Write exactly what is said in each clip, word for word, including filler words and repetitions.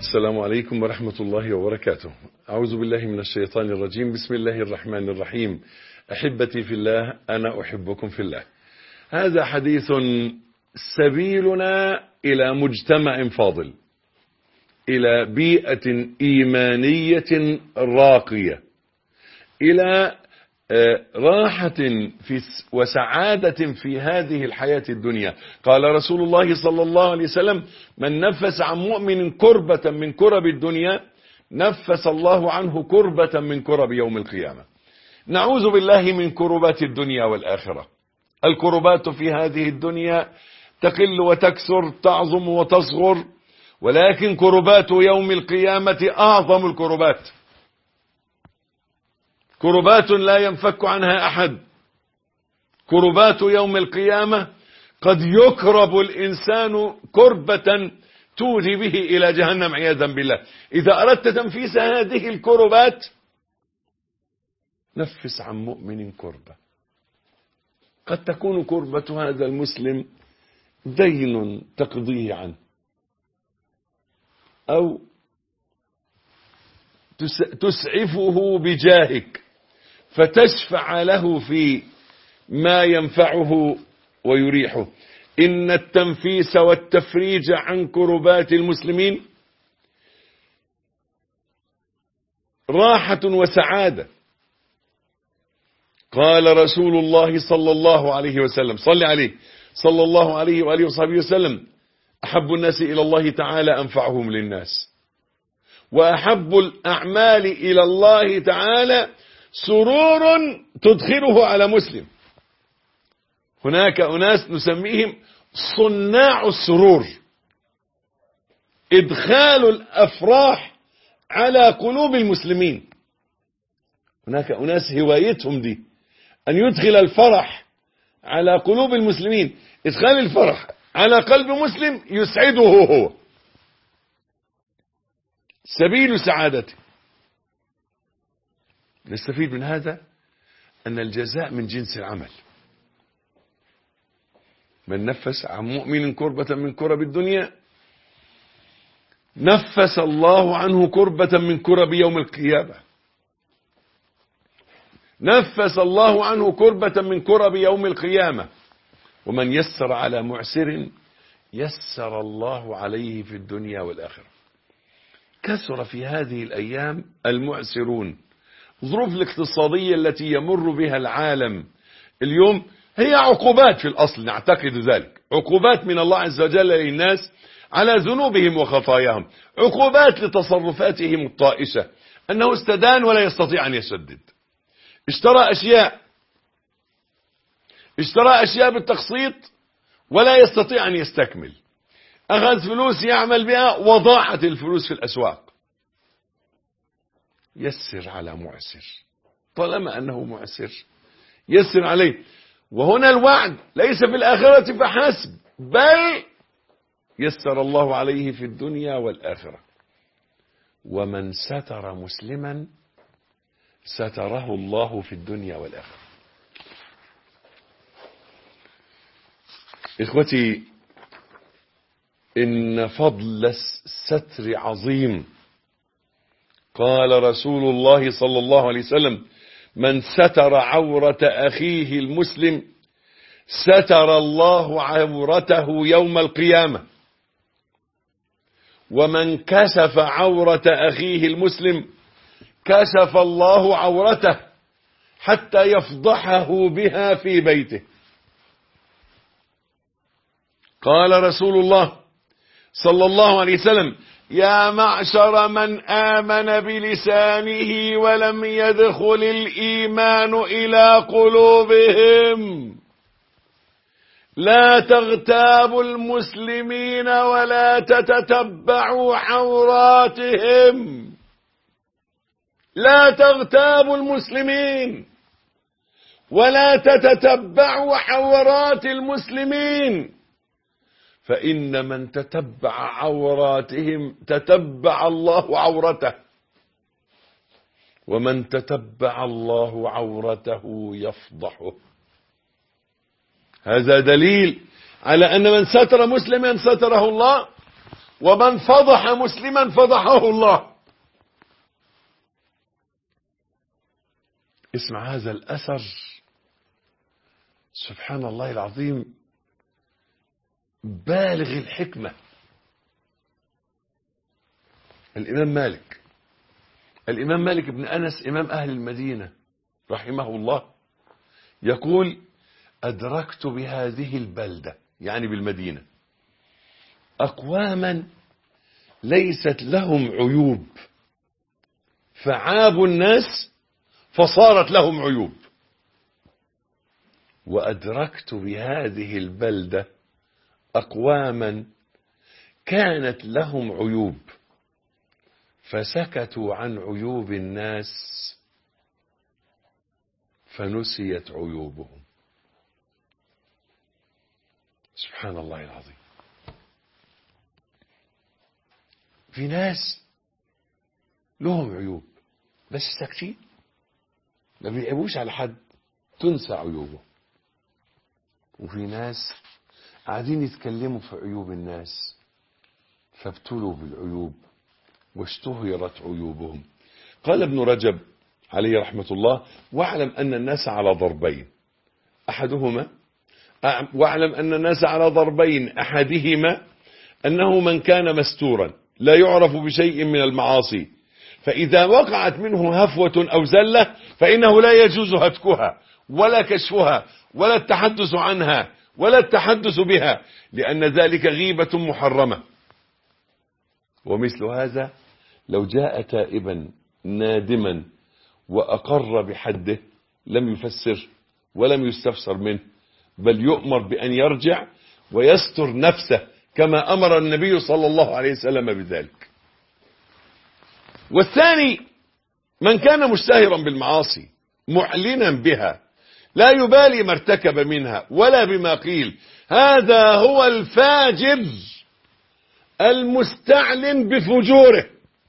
السلام عليكم ورحمة الله وبركاته. أعوذ بالله من الشيطان الرجيم. بسم الله الرحمن الرحيم. أحبتي في الله، أنا أحبكم في الله. هذا حديث سبيلنا إلى مجتمع فاضل، إلى بيئة إيمانية راقية، إلى راحة في وسعادة في هذه الحياة الدنيا. قال رسول الله صلى الله عليه وسلم: من نفس عن مؤمن كربة من كرب الدنيا نفس الله عنه كربة من كرب يوم القيامة. نعوذ بالله من كربات الدنيا والآخرة. الكربات في هذه الدنيا تقل وتكثر، تعظم وتصغر، ولكن كربات يوم القيامة أعظم الكربات، كربات لا ينفك عنها أحد. كربات يوم القيامة قد يكرب الإنسان كربة تودي به إلى جهنم عياذا بالله. إذا أردت تنفيس هذه الكربات نفس عن مؤمن كربة. قد تكون كربة هذا المسلم دين تقضيه عنه، أو تسعفه بجاهك فتشفع له في ما ينفعه ويريحه. إن التنفيس والتفريج عن كربات المسلمين راحة وسعادة. قال رسول الله صلى الله عليه وسلم، صل عليه صلى الله عليه وآله وصحبه وسلم: أحب الناس إلى الله تعالى أنفعهم للناس، وأحب الأعمال إلى الله تعالى سرور تدخله على مسلم. هناك أناس نسميهم صناع السرور، إدخال الأفراح على قلوب المسلمين. هناك أناس هوايتهم دي أن يدخل الفرح على قلوب المسلمين. إدخال الفرح على قلب مسلم يسعده هو، سبيل سعادته. نستفيد من هذا أن الجزاء من جنس العمل. من نفس عن مؤمن كربة من كرب الدنيا نفس الله عنه كربة من كرب يوم القيامة. نفس الله عنه كربة من كرب يوم القيامة. ومن يسر على معسر يسر الله عليه في الدنيا والآخرة. كثر في هذه الأيام المعسرون. الظروف الاقتصادية التي يمر بها العالم اليوم هي عقوبات في الأصل، نعتقد ذلك، عقوبات من الله عز وجل للناس على ذنوبهم وخطاياهم، عقوبات لتصرفاتهم الطائشة، أنه استدان ولا يستطيع أن يسدد، اشترى أشياء اشترى أشياء بالتقسيط ولا يستطيع أن يستكمل، أخذ فلوس يعمل بها وضاعت الفلوس في الأسواق. يسر على معسر، طالما أنه معسر يسر عليه. وهنا الوعد ليس في الآخرة فحسب، بل يسر الله عليه في الدنيا والآخرة. ومن ستر مسلما ستره الله في الدنيا والآخرة. إخوتي، إن فضل الستر عظيم. قال رسول الله صلى الله عليه وسلم: من ستر عورة أخيه المسلم ستر الله عورته يوم القيامة، ومن كشف عورة أخيه المسلم كشف الله عورته حتى يفضحه بها في بيته. قال رسول الله صلى الله عليه وسلم: يا معشر من آمن بلسانه ولم يدخل الإيمان إلى قلوبهم، لا تغتابوا المسلمين ولا تتتبعوا عوراتهم. لا تغتابوا المسلمين ولا تتتبعوا عورات المسلمين، فإن من تتبع عوراتهم تتبع الله عورته، ومن تتبع الله عورته يفضحه. هذا دليل على أن من ستر مسلما ستره الله، ومن فضح مسلما فضحه الله. اسمع هذا الأثر، سبحان الله العظيم، بالغ الحكمة. الإمام مالك الإمام مالك بن أنس إمام أهل المدينة رحمه الله يقول: أدركت بهذه البلدة، يعني بالمدينة، أقواما ليست لهم عيوب فعابوا الناس فصارت لهم عيوب، وأدركت بهذه البلدة أقواما كانت لهم عيوب فسكتوا عن عيوب الناس فنسيت عيوبهم. سبحان الله العظيم. في ناس لهم عيوب بس ساكتين، ما بيعيبوش على حد، تنسى عيوبه. وفي ناس قاعدين يتكلموا في عيوب الناس فابتلوا بالعيوب واشتهرت عيوبهم. قال ابن رجب عليه رحمة الله: واعلم أن الناس على ضربين، أحدهما واعلم أن الناس على ضربين أحدهما أنه من كان مستورا لا يعرف بشيء من المعاصي، فإذا وقعت منه هفوة أو زلة فإنه لا يجوز هتكها ولا كشفها ولا التحدث عنها ولا التحدث بها، لأن ذلك غيبة محرمة. ومثل هذا لو جاء تائبا نادما وأقر بحده لم يفسر ولم يستفسر منه، بل يؤمر بأن يرجع ويستر نفسه كما أمر النبي صلى الله عليه وسلم بذلك. والثاني من كان مشتهرا بالمعاصي معلنا بها لا يبالي ما ارتكب منها ولا بما قيل، هذا هو الفاجر المستعلن بفجوره.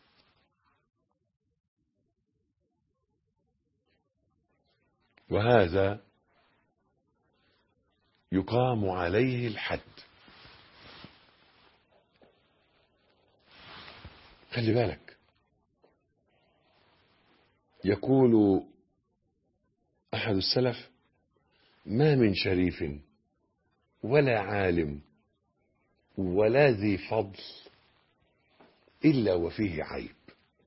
وهذا يقام عليه الحد. خلي بالك، يقول أحد السلف: ما من شريف ولا عالم ولا ذي فضل إلا وفيه عيب،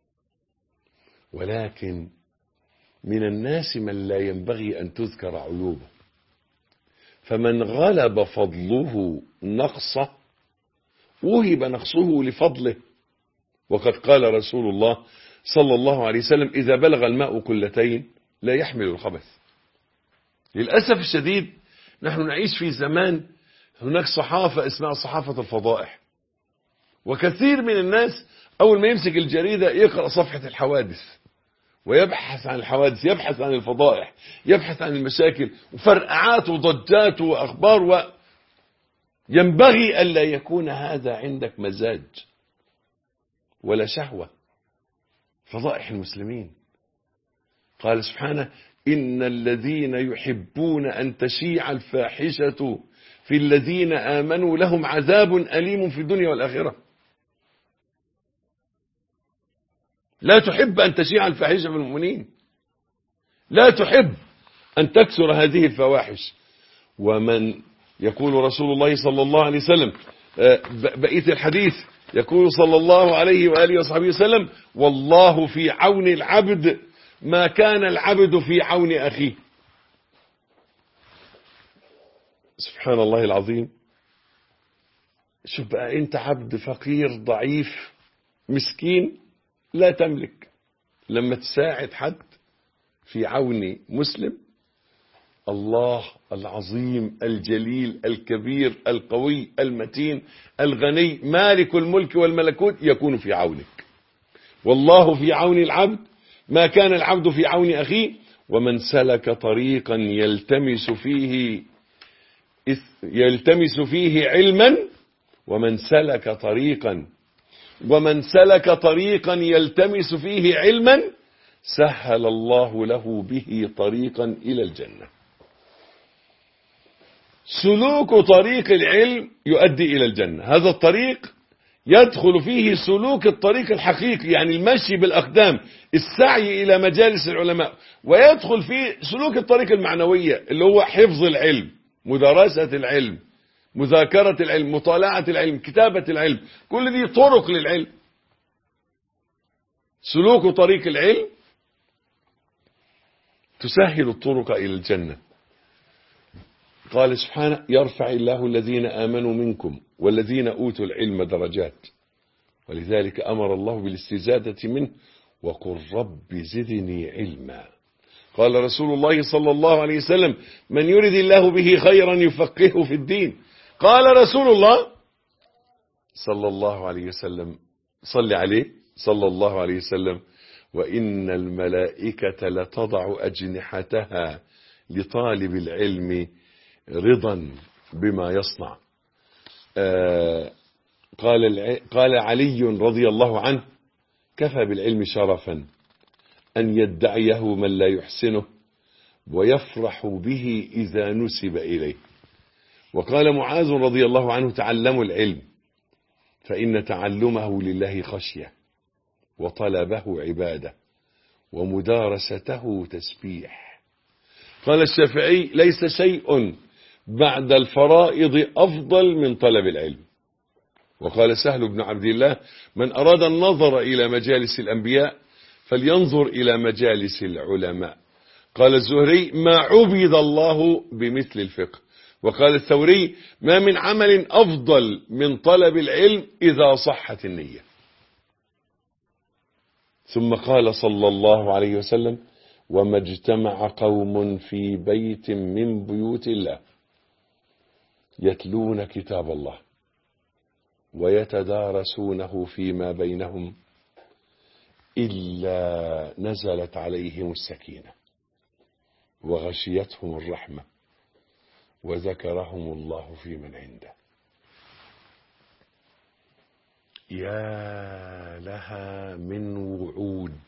ولكن من الناس من لا ينبغي أن تذكر عيوبه، فمن غلب فضله نقصه وهب نقصه لفضله. وقد قال رسول الله صلى الله عليه وسلم: إذا بلغ الماء كلتين لا يحمل الخبث. للأسف الشديد نحن نعيش في زمان هناك صحافة اسمها صحافة الفضائح، وكثير من الناس أول ما يمسك الجريدة يقرأ صفحة الحوادث ويبحث عن الحوادث، يبحث عن الفضائح، يبحث عن المشاكل وفرقعات وضجات وأخبار. و... ينبغي ألا يكون هذا عندك مزاج ولا شهوة. فضائح المسلمين، قال سبحانه: إن الذين يحبون أن تشيع الفاحشة في الذين آمنوا لهم عذاب أليم في الدنيا والآخرة. لا تحب أن تشيع الفاحشة في المؤمنين، لا تحب أن تكثر هذه الفواحش. ومن يقول رسول الله صلى الله عليه وسلم بقية الحديث، يقول صلى الله عليه وآله وصحبه وسلم: والله في عون العبد ما كان العبد في عون أخيه. سبحان الله العظيم. شوف بقى، أنت عبد فقير ضعيف مسكين لا تملك، لما تساعد حد في عون مسلم، الله العظيم الجليل الكبير القوي المتين الغني مالك الملك والملكوت يكون في عونك. والله في عون العبد ما كان العبد في عون أخيه. ومن سلك طريقا يلتمس فيه يلتمس فيه علما ومن سلك طريقا ومن سلك طريقا يلتمس فيه علما سهل الله له به طريقا إلى الجنة. سلوك طريق العلم يؤدي إلى الجنة. هذا الطريق يدخل فيه سلوك الطريق الحقيقي، يعني المشي بالأقدام، السعي إلى مجالس العلماء، ويدخل فيه سلوك الطريق المعنوية اللي هو حفظ العلم، مدرسة العلم، مذاكرة العلم، مطالعة العلم، كتابة العلم، كل دي طرق للعلم. سلوك طريق العلم تسهل الطرق إلى الجنة. قال سبحانه: يرفع الله الذين آمنوا منكم والذين أوتوا العلم درجات، ولذلك أمر الله بالاستزادة منه وقل رب زدني علما. قال رسول الله صلى الله عليه وسلم: من يرد الله به خيرا يفقهه في الدين. قال رسول الله صلى الله عليه وسلم، صل عليه صلى الله عليه وسلم: وإن الملائكة لتضع أجنحتها لطالب العلم رضا بما يصنع. آه قال قال علي رضي الله عنه: كفى بالعلم شرفا أن يدعيه من لا يحسنه ويفرح به إذا نسب إليه. وقال معاذ رضي الله عنه: تعلموا العلم فإن تعلمه لله خشية وطلبه عبادة ومدارسته تسبيح. قال الشافعي: ليس شيء بعد الفرائض أفضل من طلب العلم. وقال سهل بن عبد الله: من أراد النظر إلى مجالس الأنبياء فلينظر إلى مجالس العلماء. قال الزهري: ما عبد الله بمثل الفقه. وقال الثوري: ما من عمل أفضل من طلب العلم إذا صحت النية. ثم قال صلى الله عليه وسلم: وما اجتمع قوم في بيت من بيوت الله يتلون كتاب الله ويتدارسونه فيما بينهم إلا نزلت عليهم السكينة وغشيتهم الرحمة وذكرهم الله في من عنده. يا لها من وعود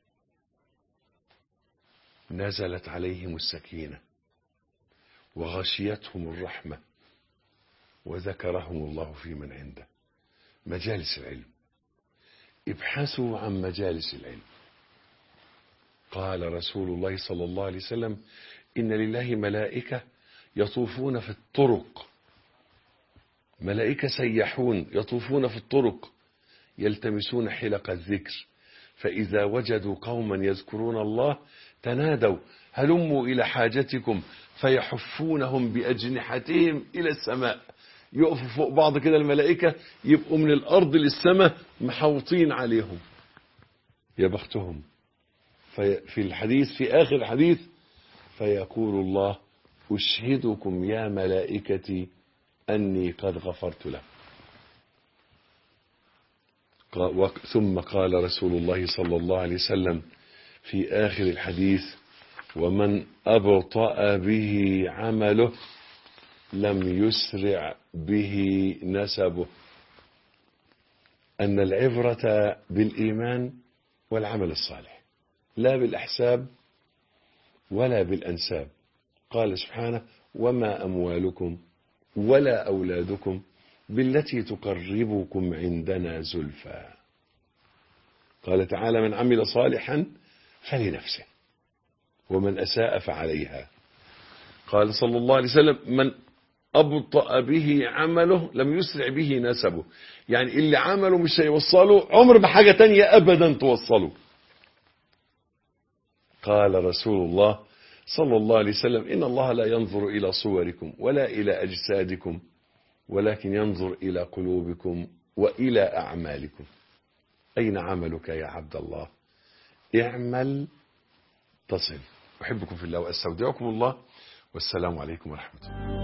نزلت عليهم السكينة وغشيتهم الرحمة وذكرهم الله في من عنده. مجالس العلم، ابحثوا عن مجالس العلم. قال رسول الله صلى الله عليه وسلم: إن لله ملائكة يطوفون في الطرق، ملائكة سيحون يطوفون في الطرق يلتمسون حلق الذكر، فإذا وجدوا قوما يذكرون الله تنادوا هلموا إلى حاجتكم فيحفونهم بأجنحتهم إلى السماء. يقفوا فوق بعض كده الملائكة، يبقوا من الأرض للسماء محوطين عليهم. يا بختهم. في الحديث، في آخر الحديث: فيقول الله: أشهدكم يا ملائكتي أني قد غفرت له. ثم قال رسول الله صلى الله عليه وسلم في آخر الحديث: ومن أبطأ به عمله لم يسرع به نسبه. أن العبرة بالإيمان والعمل الصالح، لا بالأحساب ولا بالأنساب. قال سبحانه: وما أموالكم ولا أولادكم بالتي تقربكم عندنا زلفى. قال تعالى: من عمل صالحا فلنفسه ومن أساء فعليها. قال صلى الله عليه وسلم: من أبطأ به عمله لم يسرع به نسبه. يعني اللي عمله مش هيوصله عمر بحاجة تانية أبدا توصله. قال رسول الله صلى الله عليه وسلم: إن الله لا ينظر إلى صوركم ولا إلى أجسادكم ولكن ينظر إلى قلوبكم وإلى أعمالكم. أين عملك يا عبد الله؟ اعمل تصل. أحبكم في الله وأستودعكم الله، والسلام عليكم ورحمة الله.